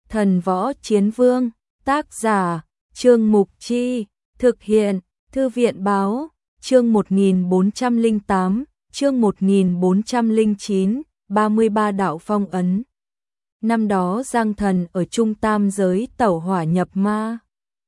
Thần Võ Chiến Vương, tác giả, Trương Mục Chi, thực hiện, Thư viện Báo, chương 1408, chương 1409, 33 đạo phong ấn. Năm đó Giang Thần ở Trung Tam giới tẩu hỏa nhập ma,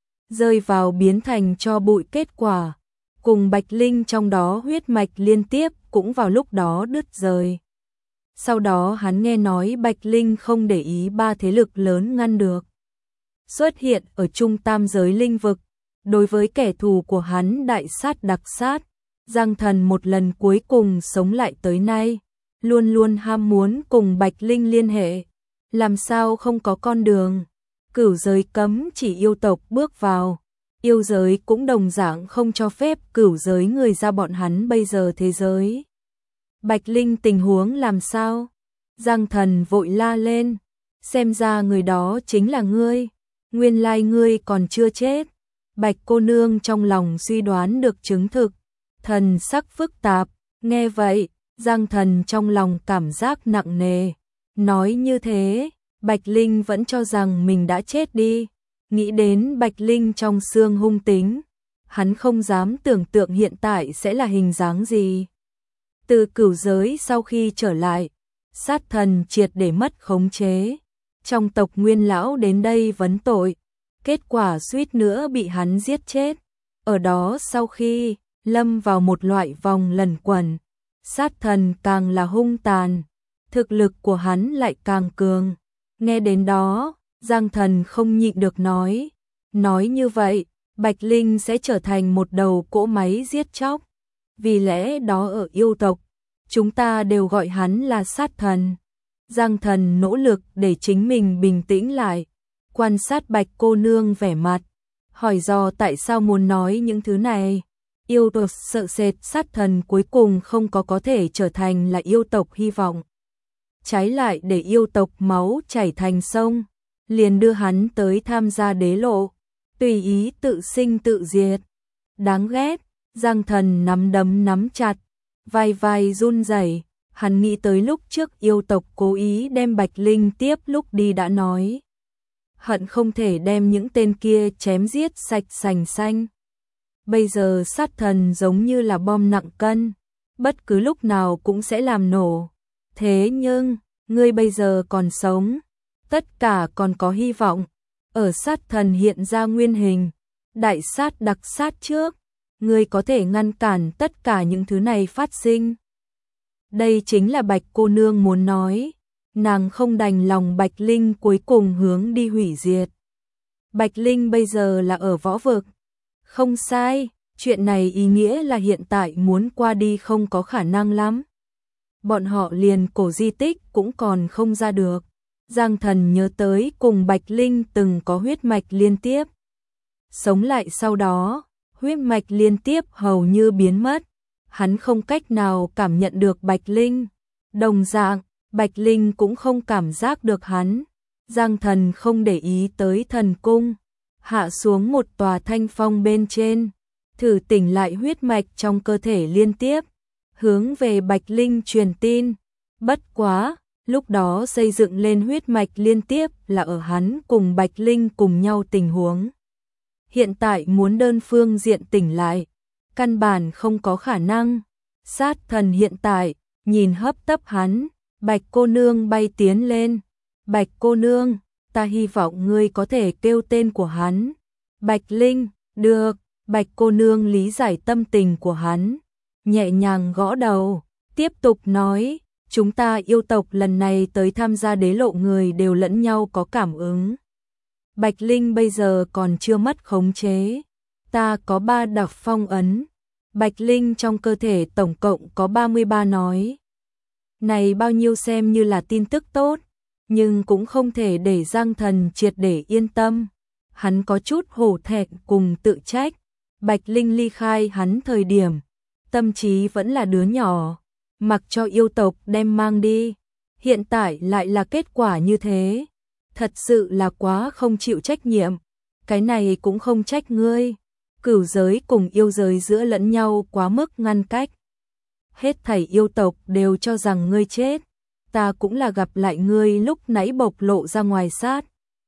rơi vào biến thành cho bụi, kết quả cùng Bạch Linh trong đó huyết mạch liên tiếp cũng vào lúc đó đứt rời. Sau đó hắn nghe nói Bạch Linh không để ý ba thế lực lớn ngăn được, xuất hiện ở Trung Tam giới linh vực. Đối với kẻ thù của hắn đại sát đặc sát, Giang Thần một lần cuối cùng sống lại tới nay, luôn luôn ham muốn cùng Bạch Linh liên hệ. Làm sao không có con đường, cửu giới cấm chỉ yêu tộc bước vào, yêu giới cũng đồng dạng không cho phép cửu giới người ra bọn hắn bây giờ thế giới. Bạch Linh tình huống làm sao? Giang Thần vội la lên, xem ra người đó chính là ngươi, nguyên lai ngươi còn chưa chết. Bạch cô nương trong lòng suy đoán được chứng thực, thần sắc phức tạp, nghe vậy, Giang Thần trong lòng cảm giác nặng nề. Nói như thế, Bạch Linh vẫn cho rằng mình đã chết đi. Nghĩ đến Bạch Linh trong xương hung tính, hắn không dám tưởng tượng hiện tại sẽ là hình dáng gì. Từ cửu giới sau khi trở lại, sát thần triệt để mất khống chế. Trong tộc Nguyên lão đến đây vấn tội, kết quả suýt nữa bị hắn giết chết. Ở đó sau khi lâm vào một loại vòng lẩn quẩn, sát thần càng là hung tàn, thực lực của hắn lại càng cường. Nghe đến đó, Giang Thần không nhịn được nói như vậy, Bạch Linh sẽ trở thành một đầu cỗ máy giết chóc. Vì lẽ đó ở yêu tộc, chúng ta đều gọi hắn là sát thần. Giang Thần nỗ lực để chính mình bình tĩnh lại, quan sát Bạch cô nương vẻ mặt, hỏi dò tại sao muốn nói những thứ này. Yêu tộc sợ sệt sát thần cuối cùng không có thể trở thành là yêu tộc hy vọng. Trái lại để yêu tộc máu chảy thành sông, liền đưa hắn tới tham gia đế lộ, tùy ý tự sinh tự diệt. Đáng ghét, Giang Thần nắm đấm nắm chặt, vai vai run rẩy. Hắn nghĩ tới lúc trước yêu tộc cố ý đem Bạch Linh tiếp lúc đi đã nói, hận không thể đem những tên kia chém giết sạch sành xanh. Bây giờ sát thần giống như là bom nặng cân, bất cứ lúc nào cũng sẽ làm nổ. Thế nhưng, ngươi bây giờ còn sống, tất cả còn có hy vọng. Ở sát thần hiện ra nguyên hình, đại sát đặc sát trước, ngươi có thể ngăn cản tất cả những thứ này phát sinh. Đây chính là Bạch cô nương muốn nói, nàng không đành lòng Bạch Linh cuối cùng hướng đi hủy diệt. Bạch Linh bây giờ là ở võ vực. Không sai, chuyện này ý nghĩa là hiện tại muốn qua đi không có khả năng lắm. Bọn họ liền cổ di tích cũng còn không ra được. Giang Thần nhớ tới cùng Bạch Linh từng có huyết mạch liên tiếp. Sống lại sau đó, huyết mạch liên tiếp hầu như biến mất. Hắn không cách nào cảm nhận được Bạch Linh. Đồng dạng, Bạch Linh cũng không cảm giác được hắn. Giang Thần không để ý tới thần cung, hạ xuống một tòa thanh phong bên trên, thử tỉnh lại huyết mạch trong cơ thể liên tiếp, hướng về Bạch Linh truyền tin. Bất quá, lúc đó xây dựng lên huyết mạch liên tiếp là ở hắn cùng Bạch Linh cùng nhau tình huống. Hiện tại muốn đơn phương diện tỉnh lại, căn bản không có khả năng. Sát thần hiện tại, nhìn hấp tấp hắn, Bạch cô nương bay tiến lên. Bạch cô nương, ta hy vọng ngươi có thể kêu tên của hắn. Bạch Linh, được. Bạch cô nương lý giải tâm tình của hắn, nhẹ nhàng gõ đầu, tiếp tục nói, chúng ta yêu tộc lần này tới tham gia đế lộ người đều lẫn nhau có cảm ứng. Bạch Linh bây giờ còn chưa mất khống chế, ta có 3 đặc phong ấn. Bạch Linh trong cơ thể tổng cộng có 33 nói. Này bao nhiêu xem như là tin tức tốt, nhưng cũng không thể để Giang Thần triệt để yên tâm. Hắn có chút hổ thẹn cùng tự trách. Bạch Linh ly khai hắn thời điểm, tâm trí vẫn là đứa nhỏ, mặc cho yêu tộc đem mang đi. Hiện tại lại là kết quả như thế. Thật sự là quá không chịu trách nhiệm. Cái này cũng không trách ngươi. Cửu giới cùng yêu giới giữa lẫn nhau quá mức ngăn cách. Hết thảy yêu tộc đều cho rằng ngươi chết. Ta cũng là gặp lại ngươi lúc nãy bộc lộ ra ngoài sát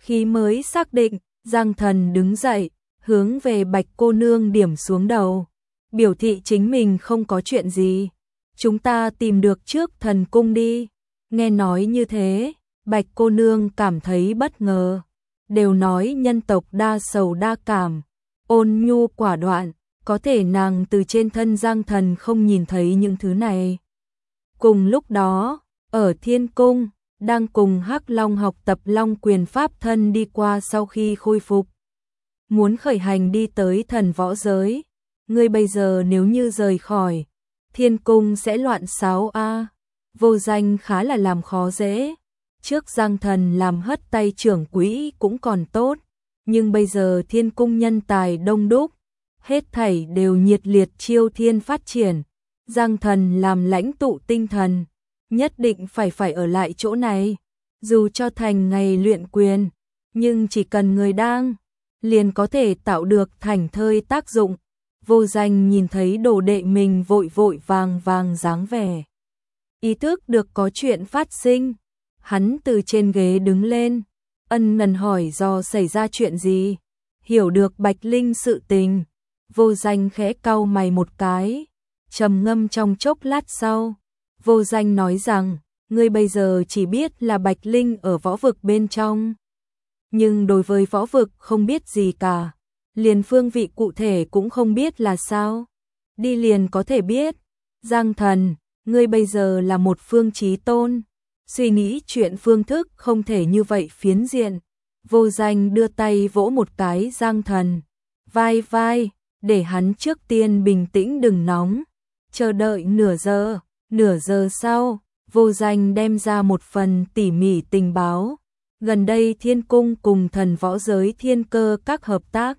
Khi mới xác định, Giang Thần đứng dậy, hướng về Bạch cô nương điểm xuống đầu, biểu thị chính mình không có chuyện gì. Chúng ta tìm được trước thần cung đi. Nghe nói như thế, Bạch cô nương cảm thấy bất ngờ. Đều nói nhân tộc đa sầu đa cảm, ôn nhu quả đoạn, có thể nàng từ trên thân Giang Thần không nhìn thấy những thứ này. Cùng lúc đó, ở Thiên Cung, đang cùng Hắc Long học tập Long quyền pháp thân đi qua sau khi khôi phục. Muốn khởi hành đi tới thần võ giới. Ngươi bây giờ nếu như rời khỏi Thiên Cung sẽ loạn xáo a. Vô Danh khá là làm khó dễ. Trước Giang Thần làm hất tay trưởng quỹ cũng còn tốt, nhưng bây giờ Thiên Cung nhân tài đông đúc, hết thảy đều nhiệt liệt chiêu thiên phát triển. Giang Thần làm lãnh tụ tinh thần, nhất định phải ở lại chỗ này, dù cho thành ngày luyện quyền, nhưng chỉ cần người đang, liền có thể tạo được thành thơi tác dụng. Vô Danh nhìn thấy đồ đệ mình vội vội vàng dáng vẻ, ý thức được có chuyện phát sinh, hắn từ trên ghế đứng lên, ân cần hỏi do xảy ra chuyện gì. Hiểu được Bạch Linh sự tình, Vô Danh khẽ cau mày một cái, trầm ngâm trong chốc lát sau, Vô Danh nói rằng, ngươi bây giờ chỉ biết là Bạch Linh ở võ vực bên trong, nhưng đối với võ vực không biết gì cả, liền phương vị cụ thể cũng không biết là sao, đi liền có thể biết. Giang Thần, ngươi bây giờ là một phương chí tôn, suy nghĩ chuyện phương thức không thể như vậy phiến diện. Vô Danh đưa tay vỗ một cái Giang Thần, vai, để hắn trước tiên bình tĩnh đừng nóng, chờ đợi nửa giờ sau, Vô Danh đem ra một phần tỉ mỉ tình báo. Gần đây Thiên Cung cùng thần võ giới Thiên Cơ các hợp tác.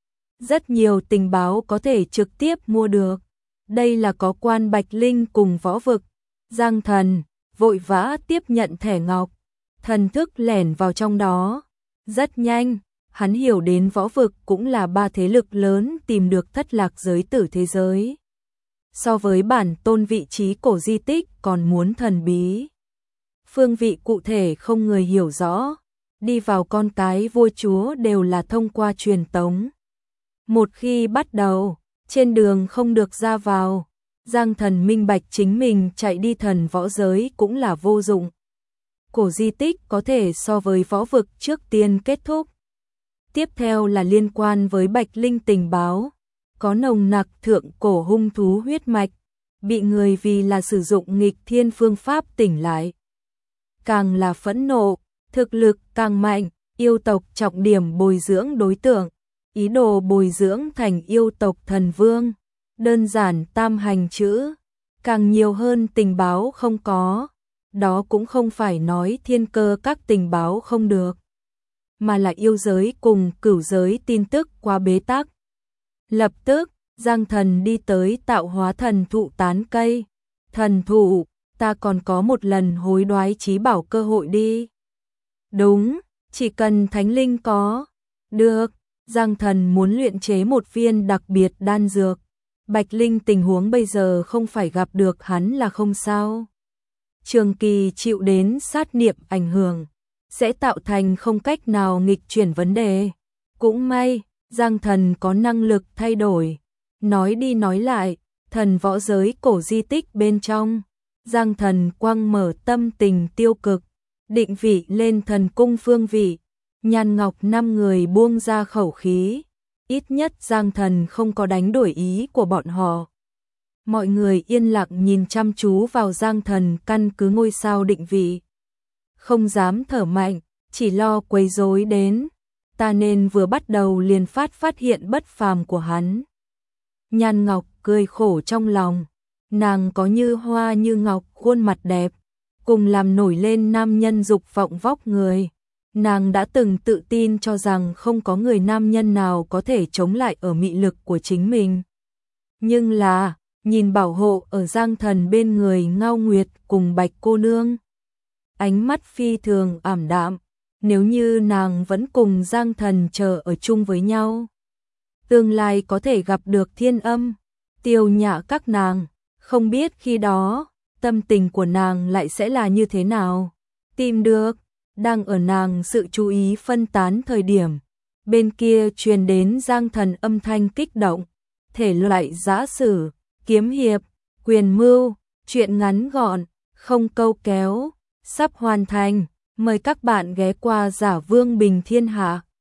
Rất nhiều tình báo có thể trực tiếp mua được. Đây là có quan Bạch Linh cùng võ vực. Giang Thần vội vã tiếp nhận thẻ ngọc, thần thức lẻn vào trong đó. Rất nhanh, hắn hiểu đến võ vực cũng là ba thế lực lớn tìm được thất lạc giới tử thế giới. So với bản tôn vị trí cổ di tích còn muốn thần bí. Phương vị cụ thể không người hiểu rõ, đi vào con cái vua chúa đều là thông qua truyền tống. Một khi bắt đầu, trên đường không được ra vào, Giang Thần minh bạch chính mình chạy đi thần võ giới cũng là vô dụng. Cổ di tích có thể so với võ vực trước tiên kết thúc. Tiếp theo là liên quan với Bạch Linh tình báo, có nồng nặc thượng cổ hung thú huyết mạch, bị người vì là sử dụng nghịch thiên phương pháp tỉnh lại. Càng là phẫn nộ, thực lực càng mạnh, yêu tộc trọng điểm bồi dưỡng đối tượng, ý đồ bồi dưỡng thành yêu tộc thần vương. Đơn giản tam hành chữ, càng nhiều hơn tình báo không có, đó cũng không phải nói Thiên Cơ các tình báo không được, mà là yêu giới cùng cửu giới tin tức qua bế tắc. Lập tức, Giang Thần đi tới tạo hóa thần thụ tán cây. Thần thụ, ta còn có một lần hối đoái trí bảo cơ hội đi. Đúng, chỉ cần thánh linh có. Được, Giang Thần muốn luyện chế một viên đặc biệt đan dược. Bạch Linh tình huống bây giờ không phải gặp được hắn là không sao. Trường kỳ chịu đến sát niệm ảnh hưởng, sẽ tạo thành không cách nào nghịch chuyển vấn đề. Cũng may, Giang Thần có năng lực thay đổi. Nói đi nói lại, thần võ giới cổ di tích bên trong, Giang Thần quang mở tâm tình tiêu cực, định vị lên thần cung phương vị. Nhan Ngọc 5 người buông ra khẩu khí, ít nhất Giang Thần không có đánh đổi ý của bọn họ. Mọi người yên lặng nhìn chăm chú vào Giang Thần căn cứ ngôi sao định vị. Không dám thở mạnh, chỉ lo quấy rối đến. Ta nên vừa bắt đầu liền phát hiện bất phàm của hắn. Nhan Ngọc cười khổ trong lòng. Nàng có như hoa như ngọc, khuôn mặt đẹp, cùng làm nổi lên nam nhân dục vọng vóc người. Nàng đã từng tự tin cho rằng không có người nam nhân nào có thể chống lại ở mị lực của chính mình. Nhưng là, nhìn bảo hộ ở Giang Thần bên người Ngao Nguyệt cùng Bạch cô nương. Ánh mắt phi thường ảm đạm, nếu như nàng vẫn cùng Giang Thần chờ ở chung với nhau. Tương lai có thể gặp được Thiên Âm, Tiêu Nhã các nàng, không biết khi đó, tâm tình của nàng lại sẽ là như thế nào. Tìm được, Đang ở nàng sự chú ý phân tán thời điểm, bên kia truyền đến Giang Thần âm thanh kích động, thể loại giã sử, kiếm hiệp, quyền mưu, truyện ngắn gọn, không câu kéo, sắp hoàn thành, mời các bạn ghé qua Giả Vương Bình Thiên Hạ.